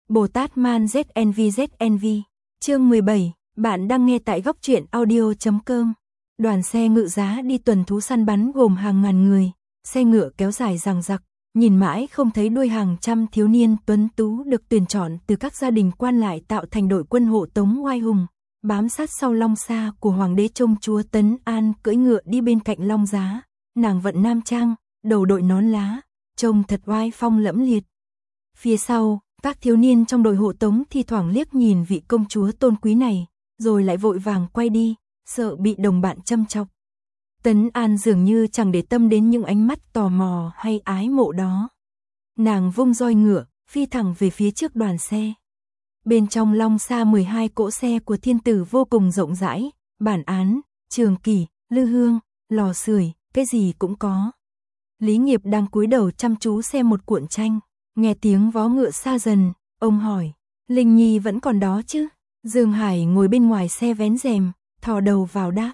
Bồ Tát Man ZNV. Chương 17, bạn đang nghe tại góc truyện audio.com. Đoàn xe ngự giá đi tuần thú săn bắn gồm hàng ngàn người, xe ngựa kéo dài dằng dặc, nhìn mãi không thấy đuôi hàng trăm thiếu niên tuấn tú được tuyển chọn từ các gia đình quan lại tạo thành đội quân hộ tống oai hùng, bám sát sau long xa của hoàng đế Trông Chúa Tấn An cưỡi ngựa đi bên cạnh long giá, nàng vận nam trang, đầu đội nón lá, trông thật oai phong lẫm liệt. Phía sau, các thiếu niên trong đội hộ tống thi thoảng liếc nhìn vị công chúa tôn quý này, rồi lại vội vàng quay đi, sợ bị đồng bạn châm chọc. Tấn An dường như chẳng để tâm đến những ánh mắt tò mò hay ái mộ đó. Nàng vung roi ngựa, phi thẳng về phía trước đoàn xe. Bên trong long xa 12 cỗ xe của thiên tử vô cùng rộng rãi, bản án, trường kỷ, lư hương, lò sưởi, cái gì cũng có. Lý Nghiệp đang cúi đầu chăm chú xem một cuộn tranh, nghe tiếng vó ngựa xa dần, ông hỏi, Linh Nhi vẫn còn đó chứ? Dương Hải ngồi bên ngoài xe vén rèm, thò đầu vào đáp.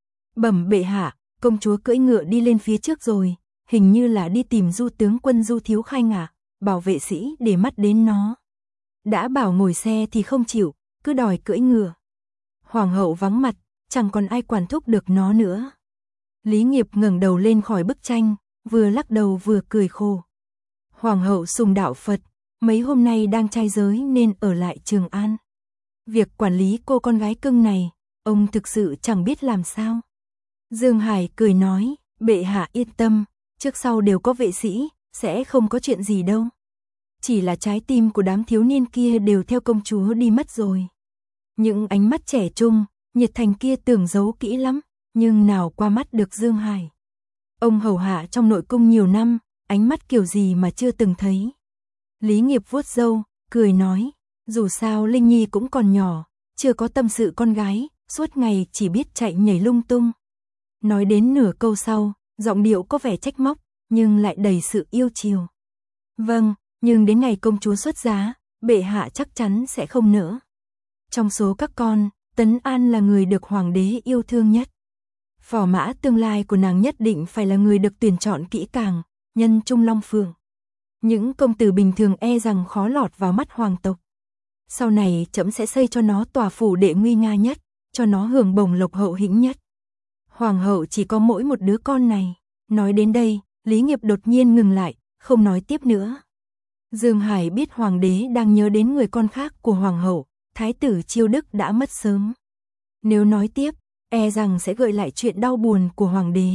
Bẩm bệ hạ, công chúa cưỡi ngựa đi lên phía trước rồi, hình như là đi tìm Du tướng quân Du Thiếu Khanh à, bảo vệ sĩ để mắt đến nó. Đã bảo ngồi xe thì không chịu, cứ đòi cưỡi ngựa. Hoàng hậu vắng mặt, chẳng còn ai quản thúc được nó nữa. Lý Nghiệp ngẩng đầu lên khỏi bức tranh, vừa lắc đầu vừa cười khổ. Hoàng hậu sùng đạo Phật, mấy hôm nay đang trai giới nên ở lại Trường An. Việc quản lý cô con gái cưng này, ông thực sự chẳng biết làm sao. Dương Hải cười nói, bệ hạ yên tâm, trước sau đều có vệ sĩ, sẽ không có chuyện gì đâu. Chỉ là trái tim của đám thiếu niên kia đều theo công chúa đi mất rồi. Những ánh mắt trẻ trung, nhiệt thành kia tưởng giấu kỹ lắm, nhưng nào qua mắt được Dương Hải. Ông hầu hạ trong nội cung nhiều năm, ánh mắt kiểu gì mà chưa từng thấy. Lý Nghiệp vuốt râu, cười nói, dù sao Linh Nhi cũng còn nhỏ, chưa có tâm sự con gái, suốt ngày chỉ biết chạy nhảy lung tung. Nói đến nửa câu sau, giọng điệu có vẻ trách móc, nhưng lại đầy sự yêu chiều. Vâng, nhưng đến ngày công chúa xuất giá, bệ hạ chắc chắn sẽ không nỡ. Trong số các con, Tấn An là người được hoàng đế yêu thương nhất. Phò mã tương lai của nàng nhất định phải là người được tuyển chọn kỹ càng, nhân trung long phượng. Những công tử bình thường e rằng khó lọt vào mắt hoàng tộc. Sau này trẫm sẽ xây cho nó tòa phủ đệ nguy nga nhất, cho nó hưởng bổng lộc hậu hĩnh nhất. Hoàng hậu chỉ có mỗi một đứa con này. Nói đến đây, Lý Nghiệp đột nhiên ngừng lại, không nói tiếp nữa. Dương Hải biết hoàng đế đang nhớ đến người con khác của hoàng hậu, thái tử Chiêu Đức đã mất sớm. Nếu nói tiếp, e rằng sẽ gợi lại chuyện đau buồn của hoàng đế.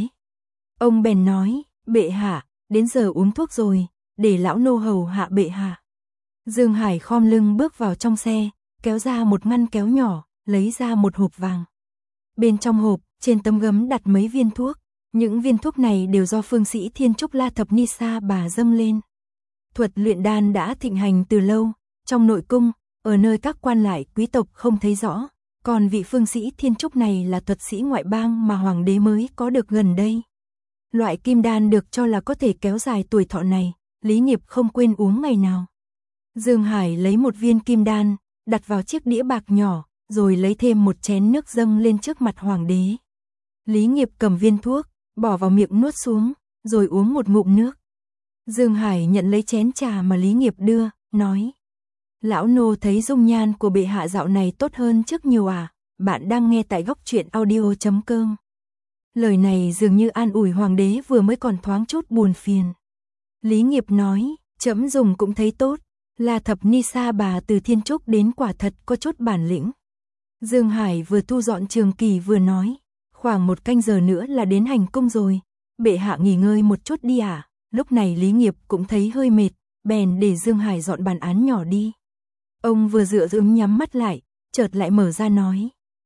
Ông bèn nói, bệ hạ, đến giờ uống thuốc rồi, để lão nô hầu hạ bệ hạ. Dương Hải khom lưng bước vào trong xe, kéo ra một ngăn kéo nhỏ, lấy ra một hộp vàng. Bên trong hộp, trên tấm gấm đặt mấy viên thuốc. Những viên thuốc này đều do phương sĩ Thiên Trúc La Thập Ni Sa bà dâng lên. Thuật luyện đan đã thịnh hành từ lâu, trong nội cung, ở nơi các quan lại quý tộc không thấy rõ. Còn vị phương sĩ Thiên Trúc này là thuật sĩ ngoại bang mà hoàng đế mới có được gần đây. Loại kim đan được cho là có thể kéo dài tuổi thọ này, Lý Nghiệp không quên uống ngày nào. Dương Hải lấy một viên kim đan, đặt vào chiếc đĩa bạc nhỏ, rồi lấy thêm một chén nước dâng lên trước mặt hoàng đế. Lý Nghiệp cầm viên thuốc, bỏ vào miệng nuốt xuống, rồi uống một ngụm nước. Dương Hải nhận lấy chén trà mà Lý Nghiệp đưa, nói. Lão nô thấy dung nhan của bệ hạ dạo này tốt hơn trước nhiều à, bạn đang nghe tại góc truyện audio.com. Lời này dường như an ủi hoàng đế vừa mới còn thoáng chút buồn phiền. Lý Nghiệp nói, trẫm dùng cũng thấy tốt, La Thập Ni Sa bà từ Thiên Trúc đến quả thật có chút bản lĩnh. Dương Hải vừa thu dọn trường kỳ vừa nói, khoảng 1 canh giờ nữa là đến hành cung rồi, bệ hạ nghỉ ngơi một chút đi à. Lúc này Lý Nghiệp cũng thấy hơi mệt, bèn để Dương Hải dọn bàn án nhỏ đi. Ông vừa dựa dưỡng nhắm mắt lại, chợt lại mở ra nói.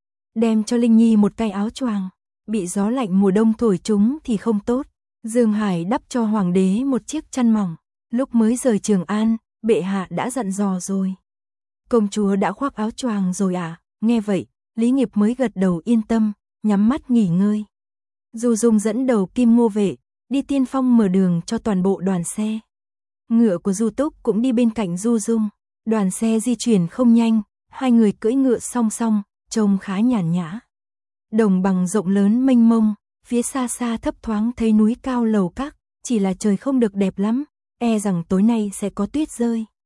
Đem cho Linh Nhi một cái áo choàng, bị gió lạnh mùa đông thổi chúng thì không tốt. Dương Hải đắp cho hoàng đế một chiếc chăn mỏng, lúc mới rời Trường An, bệ hạ đã dặn dò rồi. Công chúa đã khoác áo choàng rồi à, nghe vậy, Lý Nghiệp mới gật đầu yên tâm, nhắm mắt nghỉ ngơi. Du Dung dẫn đầu Kim Ngô vệ, đi tiên phong mở đường cho toàn bộ đoàn xe. Ngựa của Du Túc cũng đi bên cạnh Du Dung, đoàn xe di chuyển không nhanh, hai người cưỡi ngựa song song, trông khá nhàn nhã. Đồng bằng rộng lớn mênh mông, phía xa xa thấp thoáng thấy núi cao lầu các, chỉ là trời không được đẹp lắm, e rằng tối nay sẽ có tuyết rơi.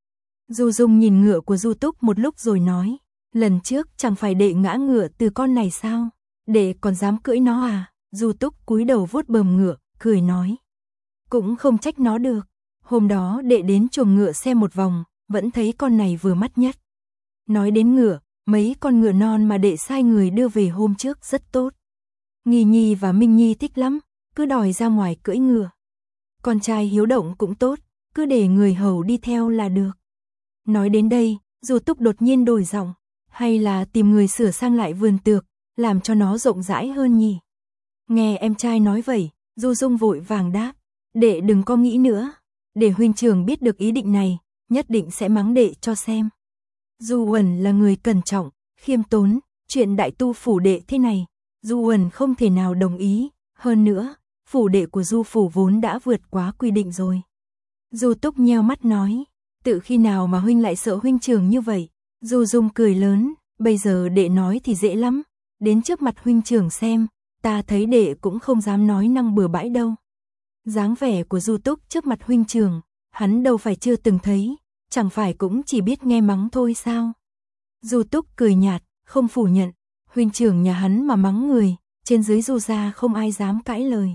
Du Dung nhìn ngựa của Du Túc một lúc rồi nói, lần trước chẳng phải đệ ngã ngựa từ con này sao, đệ còn dám cưỡi nó à? Du Túc cúi đầu vuốt bờm ngựa, cười nói, cũng không trách nó được, hôm đó đệ đến chuồng ngựa xem một vòng, vẫn thấy con này vừa mắt nhất. Nói đến ngựa, mấy con ngựa non mà đệ sai người đưa về hôm trước rất tốt. Nghi Nhi và Minh Nhi thích lắm, cứ đòi ra ngoài cưỡi ngựa. Con trai hiếu động cũng tốt, cứ để người hầu đi theo là được. Nói đến đây, Du Túc đột nhiên đổi giọng, hay là tìm người sửa sang lại vườn tược, làm cho nó rộng rãi hơn nhỉ? Nghe em trai nói vậy, Du Dung vội vàng đáp, đệ đừng có nghĩ nữa, để huynh trưởng biết được ý định này, nhất định sẽ mắng đệ cho xem. Du Uẩn là người cẩn trọng, khiêm tốn, chuyện đại tu phủ đệ thế này, Du Uẩn không thể nào đồng ý, hơn nữa, phủ đệ của Du phủ vốn đã vượt quá quy định rồi. Du Túc nheo mắt nói, tự khi nào mà huynh lại sợ huynh trưởng như vậy? Du Dung cười lớn, bây giờ đệ nói thì dễ lắm, đến trước mặt huynh trưởng xem, ta thấy đệ cũng không dám nói năng bừa bãi đâu. Dáng vẻ của Du Túc trước mặt huynh trưởng, hắn đâu phải chưa từng thấy, chẳng phải cũng chỉ biết nghe mắng thôi sao? Du Túc cười nhạt, không phủ nhận, huynh trưởng nhà hắn mà mắng người, trên dưới Du gia không ai dám cãi lời.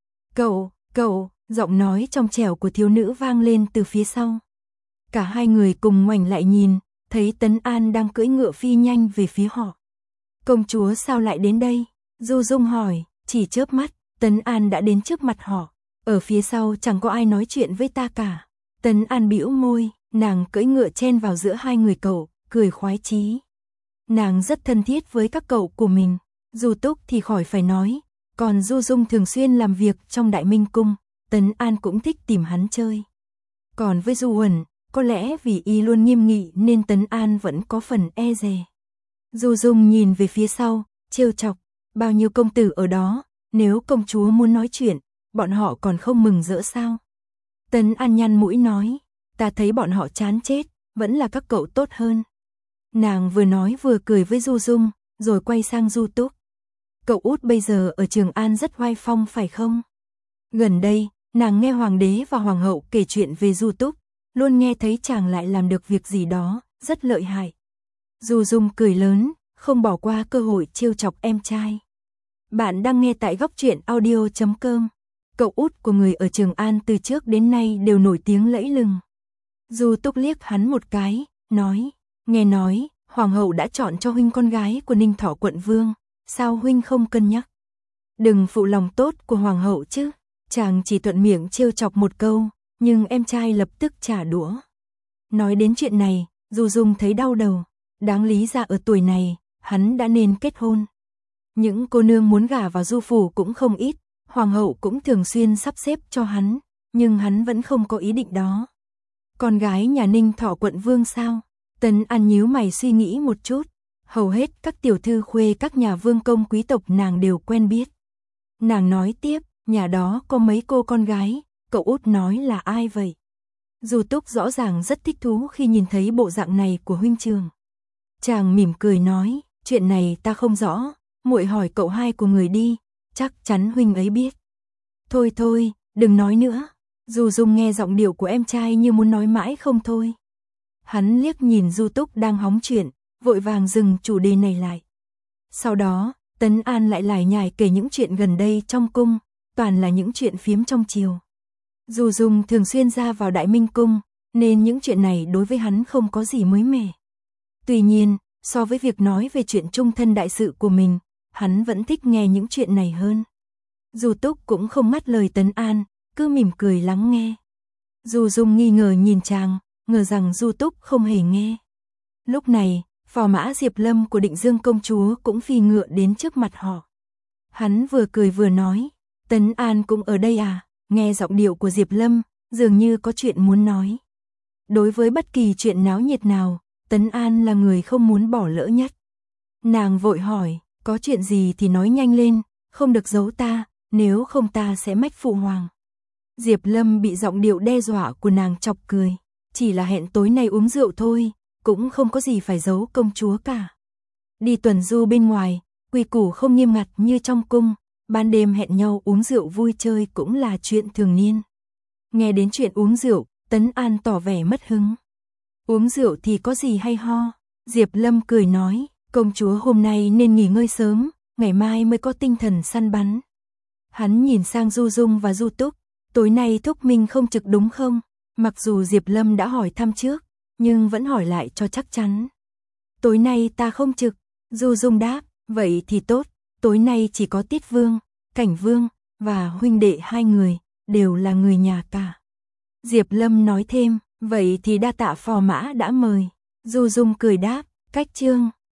Cậu, giọng nói trong trẻo của thiếu nữ vang lên từ phía sau. Cả hai người cùng ngoảnh lại nhìn, thấy Tấn An đang cưỡi ngựa phi nhanh về phía họ. Công chúa sao lại đến đây? Du Dung hỏi, chỉ chớp mắt, Tấn An đã đến trước mặt họ. Ở phía sau chẳng có ai nói chuyện với ta cả. Tấn An bĩu môi, nàng cưỡi ngựa chen vào giữa hai người cậu, cười khoái chí. Nàng rất thân thiết với các cậu của mình. Du Túc thì khỏi phải nói, còn Du Dung thường xuyên làm việc trong Đại Minh Cung, Tấn An cũng thích tìm hắn chơi. Còn với Du Uẩn, có lẽ vì y luôn nghiêm nghị nên Tấn An vẫn có phần e dè. Du Dung nhìn về phía sau, trêu chọc, bao nhiêu công tử ở đó, nếu công chúa muốn nói chuyện, bọn họ còn không mừng rỡ sao? Tấn An nhăn mũi nói, ta thấy bọn họ chán chết, vẫn là các cậu tốt hơn. Nàng vừa nói vừa cười với Du Dung, rồi quay sang Du Túc. Cậu út bây giờ ở Trường An rất oai phong phải không? Gần đây, nàng nghe hoàng đế và hoàng hậu kể chuyện về Du Túc, luôn nghe thấy chàng lại làm được việc gì đó, rất lợi hại. Du Dung cười lớn, không bỏ qua cơ hội trêu chọc em trai. Bạn đang nghe tại góc truyện audio.com. Cậu út của người ở Trường An từ trước đến nay đều nổi tiếng lẫy lừng. Du Túc liếc hắn một cái, nói, nghe nói, hoàng hậu đã chọn cho huynh con gái của Ninh Thọ quận vương, sao huynh không cân nhắc? Đừng phụ lòng tốt của hoàng hậu chứ. Chàng chỉ thuận miệng trêu chọc một câu, nhưng em trai lập tức trả đũa. Nói đến chuyện này, Du Dung thấy đau đầu, đáng lý ra ở tuổi này, hắn đã nên kết hôn. Những cô nương muốn gả vào Du phủ cũng không ít, hoàng hậu cũng thường xuyên sắp xếp cho hắn, nhưng hắn vẫn không có ý định đó. Con gái nhà Ninh Thọ quận vương sao? Tấn An nhíu mày suy nghĩ một chút, hầu hết các tiểu thư khuê các nhà vương công quý tộc nàng đều quen biết. Nàng nói tiếp, nhà đó có mấy cô con gái, cậu út nói là ai vậy? Du Túc rõ ràng rất thích thú khi nhìn thấy bộ dạng này của huynh trưởng. Chàng mỉm cười nói, chuyện này ta không rõ, muội hỏi cậu hai của người đi, chắc chắn huynh ấy biết. Thôi, đừng nói nữa. Du Dung nghe giọng điệu của em trai như muốn nói mãi không thôi. Hắn liếc nhìn Du Túc đang hóng chuyện, vội vàng dừng chủ đề này lại. Sau đó, Tấn An lại lải nhải kể những chuyện gần đây trong cung, toàn là những chuyện phiếm trong triều. Du Dung thường xuyên ra vào Đại Minh Cung, nên những chuyện này đối với hắn không có gì mới mẻ. Tuy nhiên, so với việc nói về chuyện chung thân đại sự của mình, hắn vẫn thích nghe những chuyện này hơn. Du Túc cũng không ngắt lời Tấn An, cứ mỉm cười lắng nghe. Du Dung nghi ngờ nhìn chàng, ngờ rằng Du Túc không hề nghe. Lúc này, phò mã Diệp Lâm của Định Dương công chúa cũng phi ngựa đến trước mặt họ. Hắn vừa cười vừa nói, Tấn An cũng ở đây à? Nghe giọng điệu của Diệp Lâm, dường như có chuyện muốn nói. Đối với bất kỳ chuyện náo nhiệt nào, Tấn An là người không muốn bỏ lỡ nhất. Nàng vội hỏi, có chuyện gì thì nói nhanh lên, không được giấu ta, nếu không ta sẽ mách phụ hoàng. Diệp Lâm bị giọng điệu đe dọa của nàng chọc cười, chỉ là hẹn tối nay uống rượu thôi, cũng không có gì phải giấu công chúa cả. Đi tuần du bên ngoài, quy củ không nghiêm ngặt như trong cung, ban đêm hẹn nhau uống rượu vui chơi cũng là chuyện thường niên. Nghe đến chuyện uống rượu, Tấn An tỏ vẻ mất hứng. Uống rượu thì có gì hay ho? Diệp Lâm cười nói, công chúa hôm nay nên nghỉ ngơi sớm, ngày mai mới có tinh thần săn bắn. Hắn nhìn sang Du Dung và Du Túc, tối nay Thúc Minh không trực đúng không? Mặc dù Diệp Lâm đã hỏi thăm trước, nhưng vẫn hỏi lại cho chắc chắn. Tối nay ta không trực, Du Dung đáp, vậy thì tốt, tối nay chỉ có Tiết Vương, Cảnh Vương, và huynh đệ 2 người, đều là người nhà cả. Diệp Lâm nói thêm, vậy thì đa tạ phò mã đã mời. Du Dung cười đáp, cách chương.